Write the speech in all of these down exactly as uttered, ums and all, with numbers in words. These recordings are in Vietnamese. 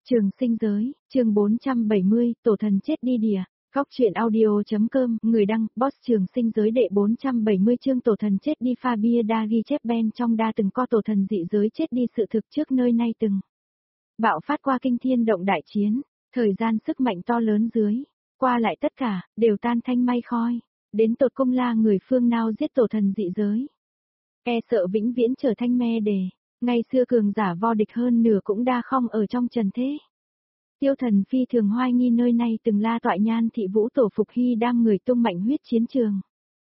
Trường sinh giới, chương bốn trăm bảy mươi, tổ thần chết đi đìa. Góc truyện audio.com, người đăng, boss trường sinh giới đệ bốn trăm bảy mươi chương tổ thần chết đi. Fabia đã ghi chép Ben trong đa từng co tổ thần dị giới chết đi sự thực trước nơi nay từng bạo phát qua kinh thiên động đại chiến, thời gian sức mạnh to lớn dưới, qua lại tất cả, đều tan thanh mây khói, đến tột công la người phương nào giết tổ thần dị giới. E sợ vĩnh viễn trở thành me đề, ngày xưa cường giả vo địch hơn nửa cũng đa không ở trong trần thế. Tiêu thần phi thường hoài nghi nơi này từng la tọa nhan thị vũ tổ phục hy đang người tung mạnh huyết chiến trường.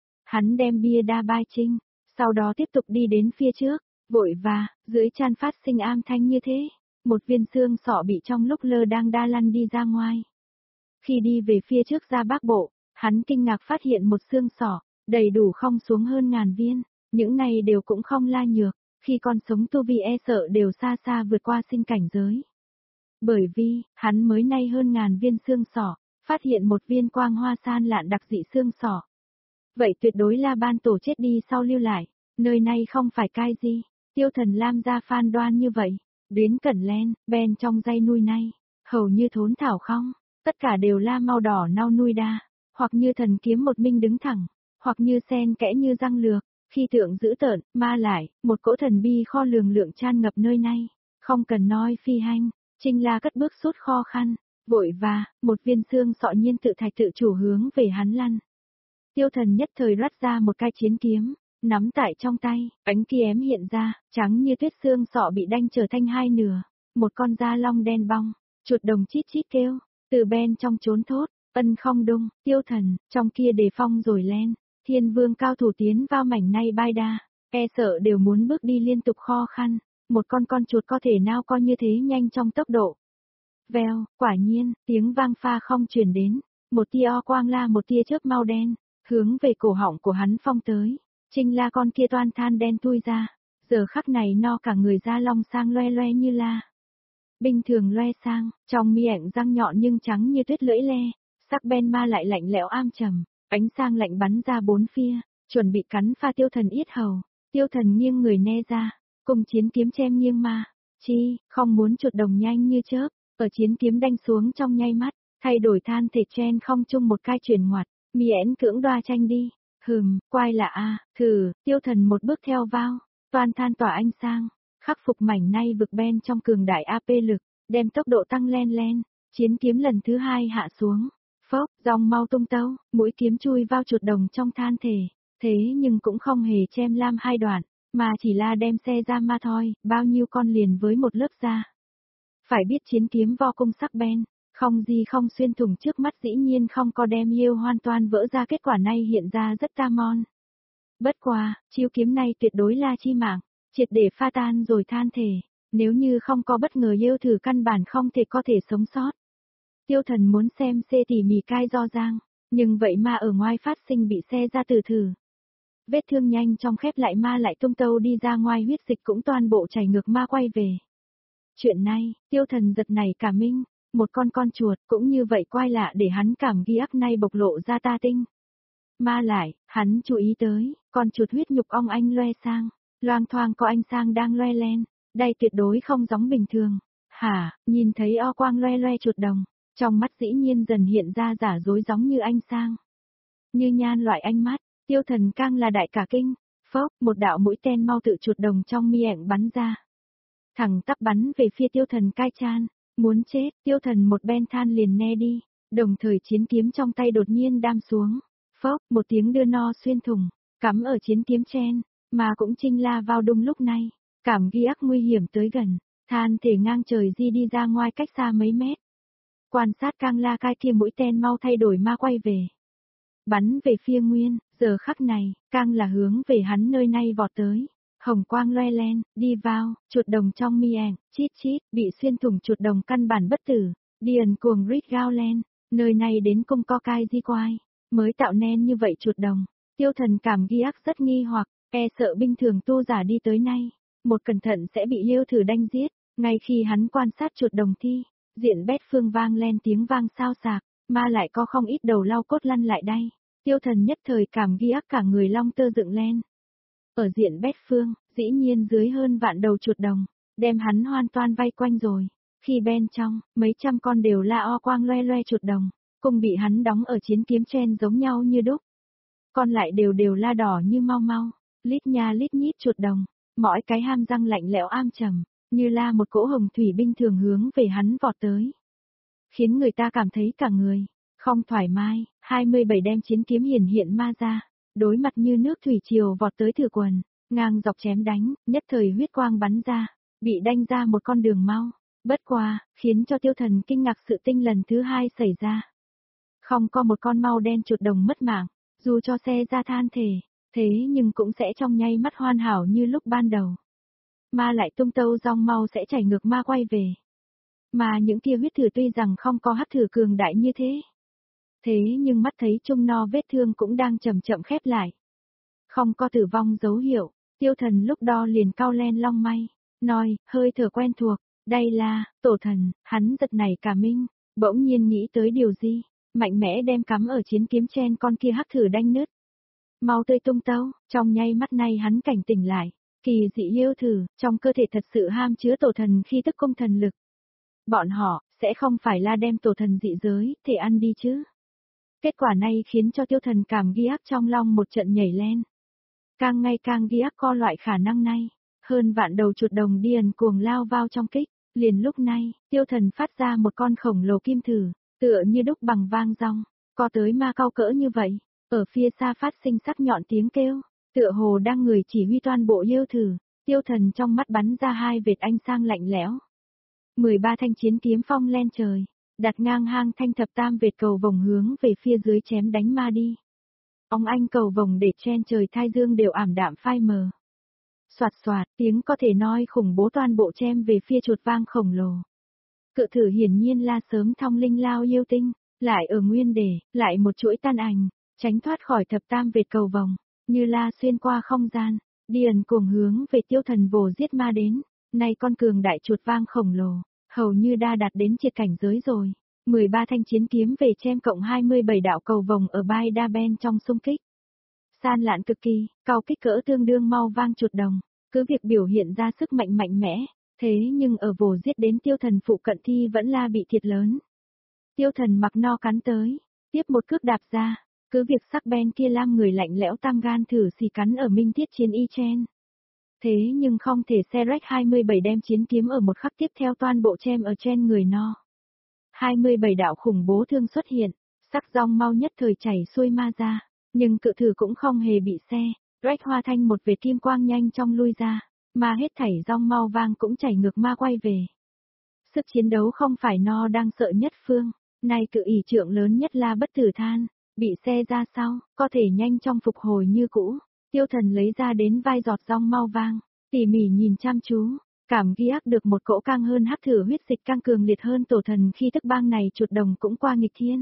Hắn đem bia đa bai trinh, sau đó tiếp tục đi đến phía trước, vội và, dưới chan phát sinh am thanh như thế, một viên xương sọ bị trong lúc lơ đang đa lăn đi ra ngoài. Khi đi về phía trước ra bắc bộ, hắn kinh ngạc phát hiện một xương sọ, đầy đủ không xuống hơn ngàn viên, những này đều cũng không la nhược, khi còn sống tu vi e sợ đều xa xa vượt qua sinh cảnh giới. Bởi vì, hắn mới nay hơn ngàn viên xương sọ, phát hiện một viên quang hoa san lạn đặc dị xương sọ. Vậy tuyệt đối là ban tổ chết đi sau lưu lại, nơi này không phải cai gì, tiêu thần lam ra phan đoan như vậy, đến cẩn len, ben trong dây nuôi này, hầu như thốn thảo không, tất cả đều là màu đỏ nau nuôi đa, hoặc như thần kiếm một minh đứng thẳng, hoặc như sen kẽ như răng lược, khi tượng dữ tợn, ma lại, một cỗ thần bi kho lường lượng tràn ngập nơi này, không cần nói phi hành. Trinh La cất bước sút kho khăn, vội và, một viên xương sọ nhiên tự thạch tự chủ hướng về hắn lăn. Tiêu thần nhất thời rắt ra một cái chiến kiếm, nắm tại trong tay, ánh kiếm hiện ra, trắng như tuyết xương sọ bị đanh trở thành hai nửa, một con da long đen bong, chuột đồng chít chít kêu, từ bên trong trốn thốt, ân không đung, tiêu thần, trong kia đề phong rồi len, thiên vương cao thủ tiến vào mảnh này bai đa, e sợ đều muốn bước đi liên tục kho khăn. Một con con chuột có thể nào coi như thế nhanh trong tốc độ. Vèo, quả nhiên, tiếng vang pha không truyền đến, một tia o quang la một tia chớp mau đen, hướng về cổ họng của hắn phong tới. Trinh La con kia toan than đen thui ra, giờ khắc này no cả người da long sang loe loe như la. Bình thường loe sang, trong mi ảnh răng nhọn nhưng trắng như tuyết lưỡi le, sắc ben ma lại lạnh lẽo am trầm, ánh sang lạnh bắn ra bốn phía, chuẩn bị cắn pha tiêu thần yết hầu. Tiêu thần nghiêng người ne ra. Cùng chiến kiếm chém nghiêng ma, chi, không muốn chuột đồng nhanh như chớp, ở chiến kiếm đanh xuống trong nháy mắt, thay đổi than thể chen không chung một cái chuyển ngoặt, mi én cưỡng đoa tranh đi, hừm, quay là a, thử, tiêu thần một bước theo vào, toàn than tỏa ánh sang, khắc phục mảnh nay vực ben trong cường đại a pê lực, đem tốc độ tăng len len, chiến kiếm lần thứ hai hạ xuống, phốc, dòng mau tung tấu, mũi kiếm chui vào chuột đồng trong than thể, thế nhưng cũng không hề chém lam hai đoạn. Mà chỉ là đem xe ra ma thôi, bao nhiêu con liền với một lớp da. Phải biết chiến kiếm vo cung sắc ben, không gì không xuyên thủng trước mắt dĩ nhiên không có đem yêu hoàn toàn vỡ ra, kết quả này hiện ra rất ta mon. Bất quá, chiêu kiếm này tuyệt đối là chi mạng, triệt để pha tan rồi than thể, nếu như không có bất ngờ yêu thử căn bản không thể có thể sống sót. Tiêu thần muốn xem xê tỉ mỉ cai do giang, nhưng vậy mà ở ngoài phát sinh bị xe ra từ thử. Vết thương nhanh trong khép lại ma lại tung tâu đi ra ngoài, huyết dịch cũng toàn bộ chảy ngược ma quay về. Chuyện này, tiêu thần giật này cả minh, một con con chuột cũng như vậy quay lạ để hắn cảm ghi ác nay bộc lộ ra ta tinh. Ma lại, hắn chú ý tới, con chuột huyết nhục ong anh loe sang, loang thoang có ánh sang đang loe len, đây tuyệt đối không giống bình thường. Hả, nhìn thấy o quang loe loe chuột đồng, trong mắt dĩ nhiên dần hiện ra giả dối giống như ánh sang. Như nhan loại ánh mắt. Tiêu thần càng là đại cả kinh, phốc, một đạo mũi tên mau tự chuột đồng trong mi ảnh bắn ra. Thẳng tắp bắn về phía tiêu thần cai chan, muốn chết, tiêu thần một ben than liền ne đi, đồng thời chiến kiếm trong tay đột nhiên đam xuống. Phốc, một tiếng đưa no xuyên thủng, cắm ở chiến kiếm chen, mà cũng Trinh La vào đúng lúc này, cảm ghi ác nguy hiểm tới gần, than thể ngang trời di đi ra ngoài cách xa mấy mét. Quan sát càng la cai kia mũi tên mau thay đổi ma quay về. Bắn về phía nguyên, giờ khắc này, càng là hướng về hắn nơi này vọt tới. Hồng quang loe len, đi vào, chuột đồng trong mi ảnh, chít chít, bị xuyên thủng chuột đồng căn bản bất tử, điền cuồng rít gao len, nơi này đến cung co cai di quai, mới tạo nên như vậy chuột đồng. Tiêu thần cảm ghi ác rất nghi hoặc, e sợ bình thường tu giả đi tới nay, một cẩn thận sẽ bị yêu thử đanh giết, ngay khi hắn quan sát chuột đồng thi, diện bét phương vang len tiếng vang sao sạc, mà lại có không ít đầu lau cốt lăn lại đây. Tiêu thần nhất thời cảm ghi ác cả người long tơ dựng lên. Ở diện bét phương, dĩ nhiên dưới hơn vạn đầu chuột đồng, đem hắn hoàn toàn vây quanh rồi. Khi bên trong, mấy trăm con đều la o quang loe loe chuột đồng, cùng bị hắn đóng ở chiến kiếm chen giống nhau như đúc. Còn lại đều đều la đỏ như mau mau, lít nha lít nhít chuột đồng, mỗi cái ham răng lạnh lẽo am trầm, như la một cỗ hồng thủy binh thường hướng về hắn vọt tới. Khiến người ta cảm thấy cả người không thoải mái, hai mươi bảy đem chiến kiếm hiển hiện ma ra, đối mặt như nước thủy triều vọt tới thử quần, ngang dọc chém đánh, nhất thời huyết quang bắn ra, bị đanh ra một con đường mau. Bất qua, khiến cho Tiêu Thần kinh ngạc sự tinh lần thứ hai xảy ra. Không có một con mau đen chuột đồng mất mạng, dù cho xe ra than thể, thế nhưng cũng sẽ trong nháy mắt hoàn hảo như lúc ban đầu. Mà lại tung tâu rong mau sẽ chảy ngược ma quay về. Mà những kia huyết thử tuy rằng không có hắc thử cường đại như thế. Thế nhưng mắt thấy trung no vết thương cũng đang chậm chậm khép lại. Không có tử vong dấu hiệu, Tiêu Thần lúc đó liền cau len long may, nói, hơi thở quen thuộc, đây là, tổ thần, hắn giật nảy cả minh, bỗng nhiên nghĩ tới điều gì, mạnh mẽ đem cắm ở chiến kiếm chen con kia hắc thử đanh nứt. Mau tươi tung tấu, trong nháy mắt này hắn cảnh tỉnh lại, kỳ dị yêu thử, trong cơ thể thật sự ham chứa tổ thần khi tức công thần lực. Bọn họ, sẽ không phải là đem tổ thần dị giới, thể ăn đi chứ. Kết quả này khiến cho Tiêu Thần cảm ghi ác trong lòng một trận nhảy lên. Càng ngày càng ghi ác co loại khả năng này, hơn vạn đầu chuột đồng điền cuồng lao vào trong kích, liền lúc này, Tiêu Thần phát ra một con khổng lồ kim thử, tựa như đúc bằng vang rong, có tới ma cao cỡ như vậy, ở phía xa phát sinh sắc nhọn tiếng kêu, tựa hồ đang người chỉ huy toàn bộ yêu thử, Tiêu Thần trong mắt bắn ra hai vệt ánh sang lạnh lẽo. mười ba thanh chiến kiếm phong lên trời, đặt ngang hang thanh thập tam vệt cầu vồng hướng về phía dưới chém đánh ma đi. Ông anh cầu vồng để chen trời thai dương đều ảm đạm phai mờ. Soạt soạt, tiếng có thể nói khủng bố toàn bộ chém về phía chuột vang khổng lồ. Cự thử hiển nhiên là sớm thong linh lao yêu tinh, lại ở nguyên đề, lại một chuỗi tan ảnh, tránh thoát khỏi thập tam vệt cầu vồng, như la xuyên qua không gian, điền cuồng hướng về Tiêu Thần vồ giết ma đến. Nay con cường đại chuột vang khổng lồ, hầu như đã đạt đến triệt cảnh giới rồi. mười ba thanh chiến kiếm về chém cộng hai mươi bảy đạo cầu vồng ở Bai Đa Ben trong xung kích. San lạn cực kỳ, cao kích cỡ tương đương mau vang chuột đồng, cứ việc biểu hiện ra sức mạnh mạnh mẽ, thế nhưng ở vồ giết đến Tiêu Thần phụ cận thi vẫn là bị thiệt lớn. Tiêu Thần mặc no cắn tới, tiếp một cước đạp ra, cứ việc sắc ben kia lam người lạnh lẽo tam gan thử xì cắn ở minh tiết chiến y chen. Thế nhưng không thể xe rách hai mươi bảy đem chiến kiếm ở một khắc tiếp theo toàn bộ chém ở trên người no. hai mươi bảy đạo khủng bố thương xuất hiện, sắc rong mau nhất thời chảy xuôi ma ra, nhưng cự thử cũng không hề bị xe, rách hoa thanh một vệt kim quang nhanh trong lui ra, mà hết thảy rong mau vang cũng chảy ngược ma quay về. Sức chiến đấu không phải no đang sợ nhất phương, nay cự ỷ trượng lớn nhất là bất tử than, bị xe ra sau, có thể nhanh trong phục hồi như cũ. Tiêu Thần lấy ra đến vai giọt rong mau vang, tỉ mỉ nhìn chăm chú, cảm ghi ác được một cỗ căng hơn hắc thử huyết dịch căng cường liệt hơn tổ thần khi tức bang này chuột đồng cũng qua nghịch thiên.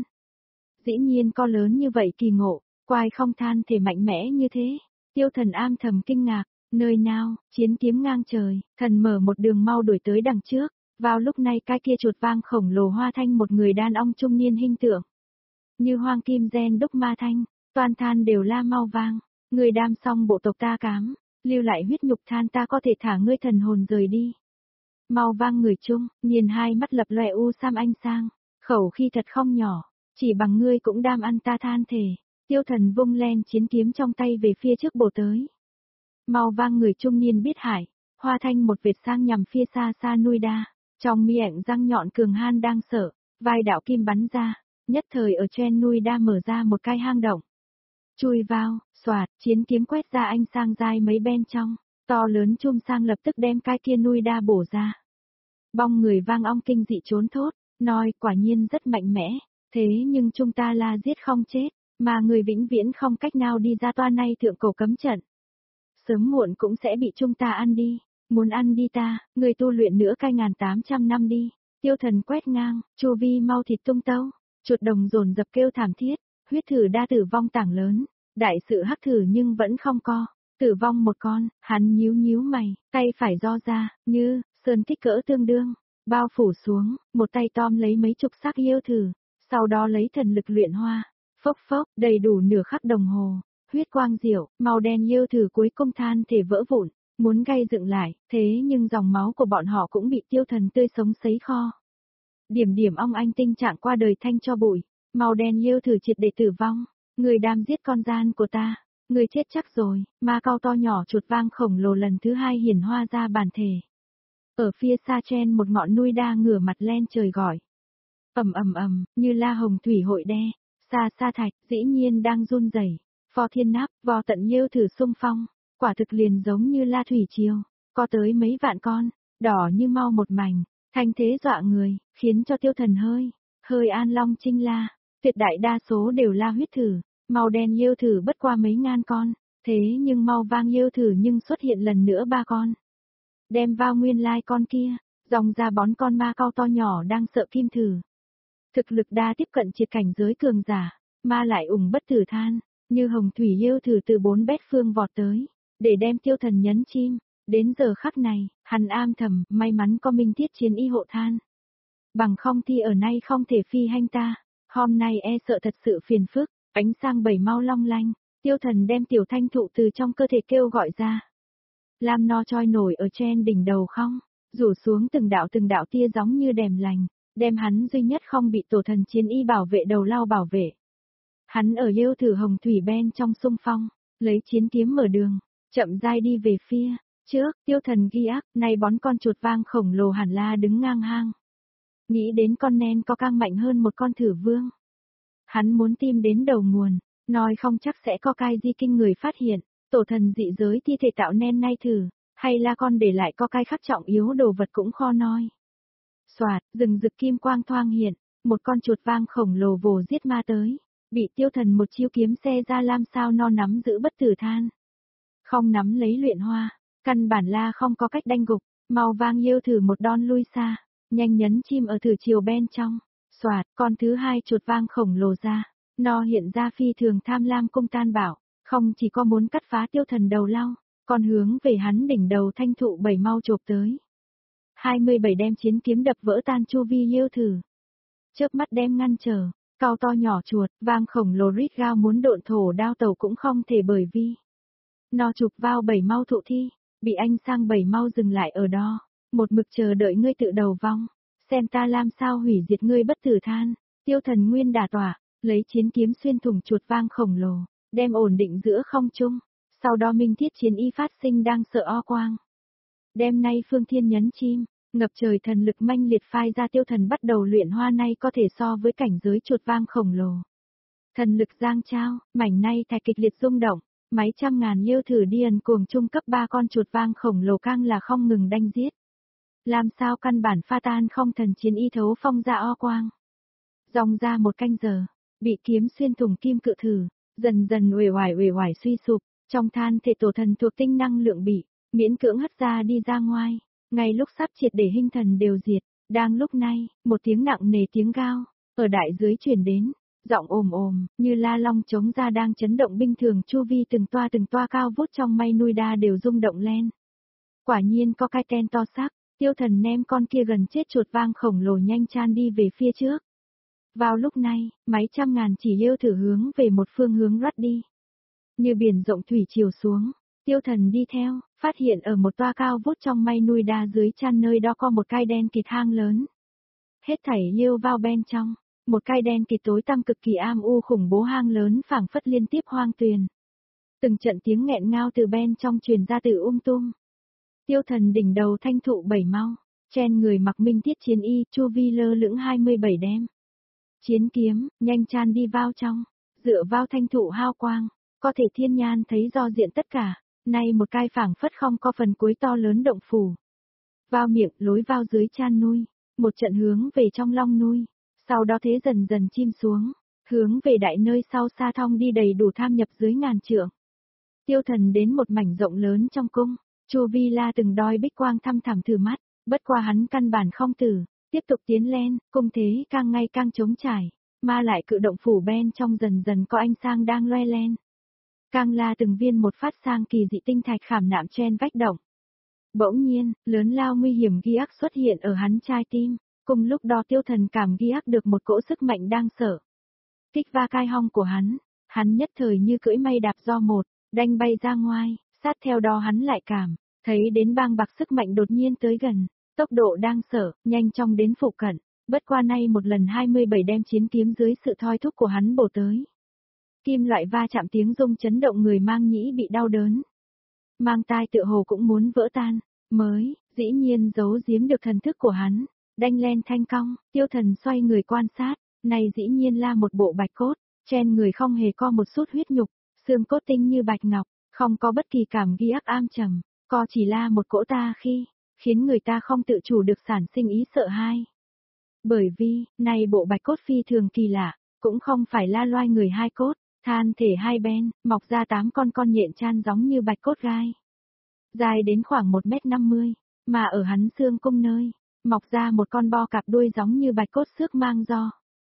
Dĩ nhiên co lớn như vậy kỳ ngộ, quai không than thể mạnh mẽ như thế. Tiêu Thần am thầm kinh ngạc, nơi nào, chiến kiếm ngang trời, thần mở một đường mau đuổi tới đằng trước, vào lúc này cái kia chuột vang khổng lồ hoa thanh một người đàn ông trung niên hình tượng. Như hoang kim gen đúc ma thanh, toàn than đều la mau vang. Người đam xong bộ tộc ta cám, lưu lại huyết nhục than ta có thể thả ngươi thần hồn rời đi. Mau vang người chung, nhìn hai mắt lập lòe u sam anh sang, khẩu khi thật không nhỏ, chỉ bằng ngươi cũng đam ăn ta than thể. Tiêu Thần vung len chiến kiếm trong tay về phía trước bổ tới. Mau vang người trung niên biết hại, hoa thanh một vệt sang nhằm phía xa xa nuôi đa, trong miệng răng nhọn cường han đang sợ, vai đạo kim bắn ra, nhất thời ở trên nuôi đa mở ra một cái hang động. Chui vào, xoạt, chiến kiếm quét ra anh sang dai mấy bên trong, to lớn chum sang lập tức đem cái kia nuôi đa bổ ra. Bong người vang ong kinh dị trốn thốt, nói quả nhiên rất mạnh mẽ, thế nhưng chúng ta là giết không chết, mà người vĩnh viễn không cách nào đi ra toa này thượng cổ cấm trận. Sớm muộn cũng sẽ bị chúng ta ăn đi, muốn ăn đi ta, người tu luyện nữa cai ngàn tám trăm năm đi. Tiêu Thần quét ngang, chu vi mau thịt tung tấu, chuột đồng dồn dập kêu thảm thiết. Huyết thử đa tử vong tảng lớn, đại sự hắc thử nhưng vẫn không co, tử vong một con, hắn nhíu nhíu mày, tay phải do ra, như, sơn kích cỡ tương đương, bao phủ xuống, một tay tom lấy mấy chục xác yêu thử, sau đó lấy thần lực luyện hoa, phốc phốc, đầy đủ nửa khắc đồng hồ, huyết quang diệu, màu đen yêu thử cuối cùng than thể vỡ vụn, muốn gây dựng lại, thế nhưng dòng máu của bọn họ cũng bị tiêu thần tươi sống sấy kho. Điểm điểm ong anh tinh trạng qua đời thanh cho bụi, màu đen yêu thử triệt để tử vong, người đam giết con gian của ta, người chết chắc rồi, ma cao to nhỏ chuột vang khổng lồ lần thứ hai hiển hoa ra bản thể. Ở phía xa trên một ngọn núi đa ngửa mặt lên trời gọi. Ầm ầm ầm, như la hồng thủy hội đe, xa xa thạch, dĩ nhiên đang run rẩy. Phò thiên náp, vò tận yêu thử xung phong, quả thực liền giống như la thủy triều, có tới mấy vạn con, đỏ như mau một mảnh, thanh thế dọa người, khiến cho tiêu thần hơi, hơi an long trinh la, tuyệt đại đa số đều la huyết thử, màu đen yêu thử bất qua mấy ngàn con, thế nhưng mau vang yêu thử nhưng xuất hiện lần nữa ba con. Đem vào nguyên lai con kia, dòng ra bón con ma cao to nhỏ đang sợ kim thử. Thực lực đa tiếp cận triệt cảnh giới cường giả, ma lại ủng bất tử than, như hồng thủy yêu thử từ bốn bét phương vọt tới, để đem tiêu thần nhấn chim. Đến giờ khắc này, hắn am thầm, may mắn có minh thiết chiến y hộ than. Bằng không thì ở nay không thể phi hành ta, hôm nay e sợ thật sự phiền phức, ánh sang bảy mau long lanh, tiêu thần đem tiểu thanh thụ từ trong cơ thể kêu gọi ra. Lam no trôi nổi ở trên đỉnh đầu không, rủ xuống từng đạo từng đạo tia giống như đèm lành, đem hắn duy nhất không bị tổ thần chiến y bảo vệ đầu lao bảo vệ. Hắn ở yêu thử hồng thủy bên trong xung phong, lấy chiến kiếm mở đường, chậm rãi đi về phía trước, tiêu thần ghi ác, nay bón con chuột vang khổng lồ hẳn la đứng ngang hang. Nghĩ đến con nen có càng mạnh hơn một con thử vương. Hắn muốn tìm đến đầu nguồn, nói không chắc sẽ có cái gì kinh người phát hiện, tổ thần dị giới thi thể tạo nen nay thử, hay là con để lại có cái khắc trọng yếu đồ vật cũng khó nói. Soạt, rừng rực kim quang thoang hiện, một con chuột vang khổng lồ vồ giết ma tới, bị tiêu thần một chiêu kiếm xe ra làm sao no nắm giữ bất tử than. Không nắm lấy luyện hoa, căn bản la không có cách đanh gục, mau vang yêu thử một đòn lui xa, nhanh nhấn chim ở thử chiều bên trong, soạt, con thứ hai chuột vang khổng lồ ra, no hiện ra phi thường tham lam cung tan bảo, không chỉ có muốn cắt phá tiêu thần đầu lao, còn hướng về hắn đỉnh đầu thanh thụ bảy mau chộp tới. hai mươi bảy đem chiến kiếm đập vỡ tan chu vi yêu thử. Chớp mắt đem ngăn trở, cao to nhỏ chuột, vang khổng lồ rít gao muốn độn thổ đao tàu cũng không thể bởi vì. No chụp vào bảy mau thụ thi, bị anh sang bảy mau dừng lại ở đó, một mực chờ đợi ngươi tự đầu vong, xem ta làm sao hủy diệt ngươi bất tử than, tiêu thần nguyên đả tỏa, lấy chiến kiếm xuyên thủng chuột vang khổng lồ, đem ổn định giữa không trung, sau đó minh thiết chiến y phát sinh đang sợ o quang. Đêm nay phương thiên nhấn chim, ngập trời thần lực manh liệt phai ra tiêu thần bắt đầu luyện hoa nay có thể so với cảnh giới chuột vang khổng lồ. Thần lực giang trao, mảnh nay thạch kịch liệt rung động, mấy trăm ngàn yêu thử điền cuồng trung cấp ba con chuột vang khổng lồ càng là không ngừng đanh giết. Làm sao căn bản pha tan không thần chiến y thấu phong ra o quang. Dòng ra một canh giờ, bị kiếm xuyên thủng kim cự thử, dần dần uể oải uể oải suy sụp, trong than thể tổ thần thuộc tinh năng lượng bị miễn cưỡng hất ra đi ra ngoài, ngay lúc sắp triệt để hình thần đều diệt, đang lúc này, một tiếng nặng nề tiếng gao ở đại dưới truyền đến, giọng ồm ồm, như la long chống ra đang chấn động binh thường chu vi từng toa từng toa cao vút trong mây nuôi đa đều rung động lên. Quả nhiên có cái ten to xác, tiêu thần nem con kia gần chết chuột vang khổng lồ nhanh chan đi về phía trước. Vào lúc này, mấy trăm ngàn chỉ yêu thử hướng về một phương hướng rắt đi. Như biển rộng thủy chiều xuống, tiêu thần đi theo, phát hiện ở một toa cao vút trong mây nuôi đa dưới chan nơi đó có một cái đen kịt hang lớn. Hết thảy yêu vào bên trong, một cái đen kịt tối tăm cực kỳ am u khủng bố hang lớn phảng phất liên tiếp hoang tuyền. Từng trận tiếng nghẹn ngao từ bên trong truyền ra từ um tum. Tiêu thần đỉnh đầu thanh thụ bảy mau, trên người mặc minh thiết chiến y, chu vi lơ lửng hai mươi bảy đem. Chiến kiếm, nhanh chan đi vào trong, dựa vào thanh thụ hao quang, có thể thiên nhan thấy do diện tất cả, nay một cái phảng phất không có phần cuối to lớn động phủ. Vào miệng, lối vào dưới chan nuôi, một trận hướng về trong long nuôi, sau đó thế dần dần chim xuống, hướng về đại nơi sau xa thong đi đầy đủ tham nhập dưới ngàn trượng. Tiêu thần đến một mảnh rộng lớn trong cung, chu vi la từng đói bích quang thăm thẳm thử mắt, bất qua hắn căn bản không tử. Tiếp tục tiến lên, cung thế càng ngày càng trống trải, mà lại cự động phủ bên trong dần dần có ánh sang đang loe lên. Càng là từng viên một phát sang kỳ dị tinh thạch khảm nạm trên vách động. Bỗng nhiên, lớn lao nguy hiểm ghi ác xuất hiện ở hắn trái tim, cùng lúc đó tiêu thần cảm ghi ác được một cỗ sức mạnh đang sợ. Kích va cai hong của hắn, hắn nhất thời như cưỡi mây đạp do một, đanh bay ra ngoài, sát theo đó hắn lại cảm Thấy đến bang bạc sức mạnh đột nhiên tới gần, tốc độ đang sở, nhanh chóng đến phụ cận, bất qua nay một lần hai mươi bảy đem chiến kiếm dưới sự thoi thúc của hắn bổ tới. Kim loại va chạm tiếng rung chấn động người mang nhĩ bị đau đớn. Mang tai tựa hồ cũng muốn vỡ tan, mới, dĩ nhiên giấu giếm được thần thức của hắn, đanh len thanh cong, Tiêu Thần xoay người quan sát, này dĩ nhiên là một bộ bạch cốt, trên người không hề có một chút huyết nhục, xương cốt tinh như bạch ngọc, không có bất kỳ cảm ghi ác am trầm, co chỉ là một cỗ ta khi, khiến người ta không tự chủ được sản sinh ý sợ hãi. Bởi vì, này bộ bạch cốt phi thường kỳ lạ, cũng không phải là loài người hai cốt, than thể hai bên, mọc ra tám con con nhện chan giống như bạch cốt gai. Dài đến khoảng một mét năm mươi, mà ở hắn xương cung nơi, mọc ra một con bo cặp đuôi giống như bạch cốt xước mang do.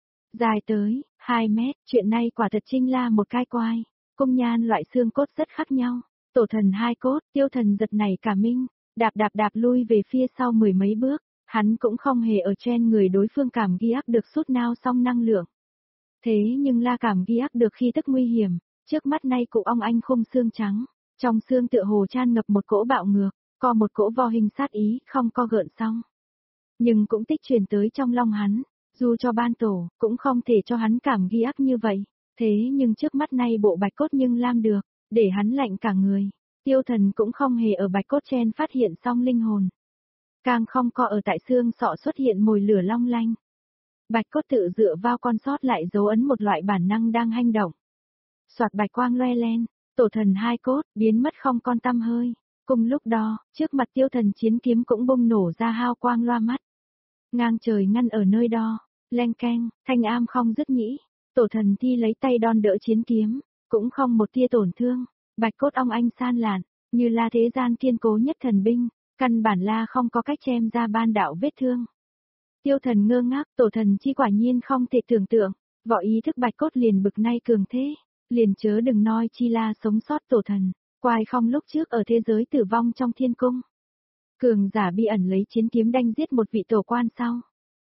Dài tới, hai mét, chuyện này quả thật chính là một cái quai, cung nhan loại xương cốt rất khác nhau, tổ thần hai cốt, Tiêu Thần giật nảy cả minh, đạp đạp đạp lui về phía sau mười mấy bước, hắn cũng không hề ở trên người đối phương cảm ghi ác được sút nào xong năng lượng. Thế nhưng la cảm ghi ác được khi tức nguy hiểm, trước mắt nay cụ ong anh khung xương trắng, trong xương tựa hồ chan ngập một cỗ bạo ngược, co một cỗ vo hình sát ý, không co gợn xong. Nhưng cũng tích truyền tới trong lòng hắn, dù cho ban tổ, cũng không thể cho hắn cảm ghi ác như vậy, thế nhưng trước mắt nay bộ bạch cốt nhưng lam được, để hắn lạnh cả người, Tiêu Thần cũng không hề ở bạch cốt trên phát hiện xong linh hồn. Càng không có ở tại xương sọ xuất hiện mồi lửa long lanh. Bạch cốt tự dựa vào con sót lại dấu ấn một loại bản năng đang hành động. Soạt bạch quang loe lên, tổ thần hai cốt, biến mất không con tăm hơi. Cùng lúc đó, trước mặt Tiêu Thần chiến kiếm cũng bùng nổ ra hao quang loa mắt. Ngang trời ngăn ở nơi đó, leng keng, thanh am không dứt nhĩ. Tổ thần thi lấy tay đòn đỡ chiến kiếm, cũng không một tia tổn thương. Bạch cốt ong anh san lạn, như là thế gian kiên cố nhất thần binh, căn bản là không có cách chém ra ban đạo vết thương. Tiêu Thần ngơ ngác, tổ thần chi quả nhiên không thể tưởng tượng, võ ý thức bạch cốt liền bực nay cường thế, liền chớ đừng nói chi là sống sót tổ thần, quài không lúc trước ở thế giới tử vong trong thiên cung. Cường giả bi ẩn lấy chiến kiếm đanh giết một vị tổ quan sau.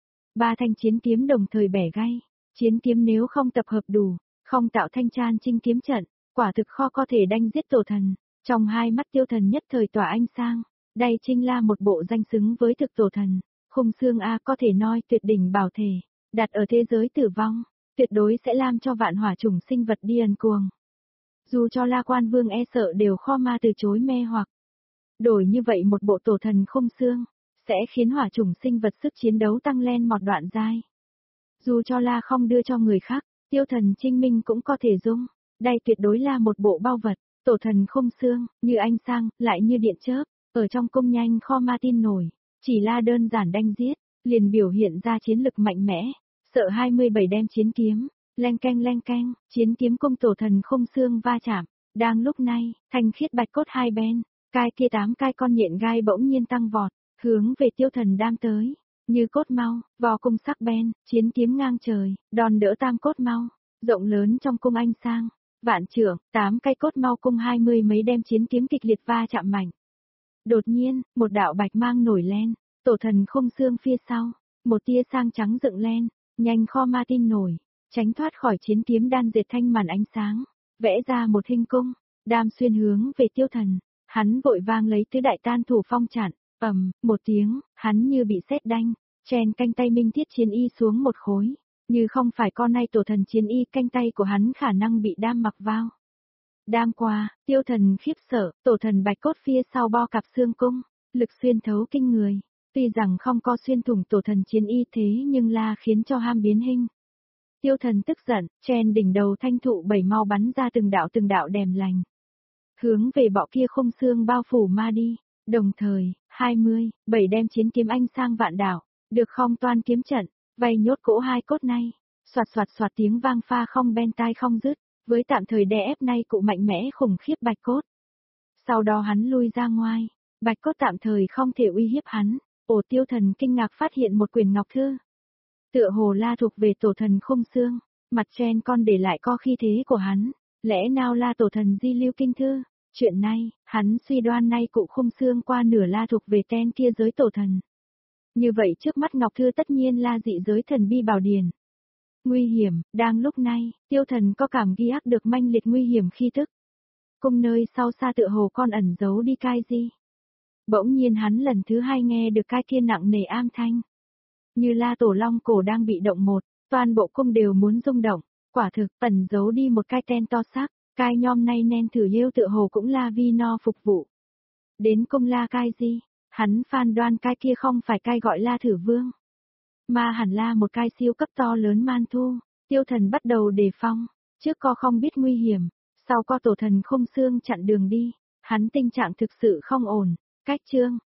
Ba thanh chiến kiếm đồng thời bẻ gai, chiến kiếm nếu không tập hợp đủ, không tạo thanh chan trinh kiếm trận, quả thực khó có thể đanh giết tổ thần, trong hai mắt Tiêu Thần nhất thời tỏa ánh sang, đây chính là một bộ danh xứng với thực tổ thần. Khung xương A có thể nói tuyệt đỉnh bảo thể, đặt ở thế giới tử vong, tuyệt đối sẽ làm cho vạn hỏa chủng sinh vật điên cuồng. Dù cho La Quan Vương e sợ đều khó mà từ chối mê hoặc. Đổi như vậy một bộ tổ thần khung xương, sẽ khiến hỏa chủng sinh vật sức chiến đấu tăng lên một đoạn dai. Dù cho La không đưa cho người khác, Tiêu Thần Trinh Minh cũng có thể dung, đây tuyệt đối là một bộ bao vật, tổ thần khung xương, như ánh sang, lại như điện chớp, ở trong cung nhanh kho ma tin nổi. Chỉ là đơn giản đanh giết, liền biểu hiện ra chiến lực mạnh mẽ, sợ hai mươi bảy đem chiến kiếm, leng keng leng keng, chiến kiếm cung tổ thần khung xương va chạm, đang lúc này, thanh khiết bạch cốt hai bên, cai kia tám cai con nhện gai bỗng nhiên tăng vọt, hướng về Tiêu Thần đam tới, như cốt mau, vò cung sắc bén, chiến kiếm ngang trời, đòn đỡ tam cốt mau, rộng lớn trong cung anh sang, vạn trưởng, tám cai cốt mau cung hai mươi mấy đem chiến kiếm kịch liệt va chạm mạnh. Đột nhiên, một đạo bạch mang nổi lên, tổ thần khung xương phía sau, một tia sang trắng dựng lên, nhanh kho ma tin nổi, tránh thoát khỏi chiến kiếm đan dệt thanh màn ánh sáng, vẽ ra một hình cung, đam xuyên hướng về Tiêu Thần, hắn vội vang lấy tứ đại tan thủ phong chặn, ầm, một tiếng, hắn như bị sét đanh, chèn canh tay minh thiết chiến y xuống một khối, như không phải con nay tổ thần chiến y canh tay của hắn khả năng bị đam mặc vào. Đam qua, Tiêu Thần khiếp sợ, tổ thần bạch cốt phía sau bo cặp xương cung, lực xuyên thấu kinh người, tuy rằng không có xuyên thủng tổ thần chiến y thế nhưng là khiến cho ham biến hình. Tiêu Thần tức giận, chen đỉnh đầu thanh thụ bảy mau bắn ra từng đạo từng đạo đèm lành. Hướng về bọ kia khung xương bao phủ ma đi, đồng thời, hai mươi, bảy đem chiến kiếm anh sang vạn đảo, được không toan kiếm trận, vây nhốt cỗ hai cốt này, soạt soạt soạt tiếng vang pha không bên tai không dứt. Với tạm thời đè ép nay cụ mạnh mẽ khủng khiếp bạch cốt. Sau đó hắn lui ra ngoài, bạch cốt tạm thời không thể uy hiếp hắn, ổ Tiêu Thần kinh ngạc phát hiện một quyển ngọc thư. Tựa hồ la thuộc về tổ thần khung xương, mặt trên con để lại co khi thế của hắn, lẽ nào là tổ thần di lưu kinh thư, chuyện này, hắn suy đoan nay cụ khung xương qua nửa la thuộc về ten kia giới tổ thần. Như vậy trước mắt ngọc thư tất nhiên là dị giới thần bi bảo điển. Nguy hiểm, đang lúc này, Tiêu Thần có cảm ghi ác được manh liệt nguy hiểm khi tức. Cung nơi sau xa tựa hồ con ẩn giấu đi cai gì. Bỗng nhiên hắn lần thứ hai nghe được cái kia nặng nề am thanh. Như La Tổ Long cổ đang bị động một, toàn bộ cung đều muốn rung động, quả thực ẩn giấu đi một cái tên to xác, cái nhom nay nen thử yêu tựa hồ cũng là vi no phục vụ. Đến cung La cái gì, hắn phán đoan cái kia không phải cái gọi La Thử Vương, mà hẳn là một cái siêu cấp to lớn man thu. Tiêu Thần bắt đầu đề phòng, trước co không biết nguy hiểm, sau co tổ thần không xương chặn đường đi, hắn tình trạng thực sự không ổn. Cách chương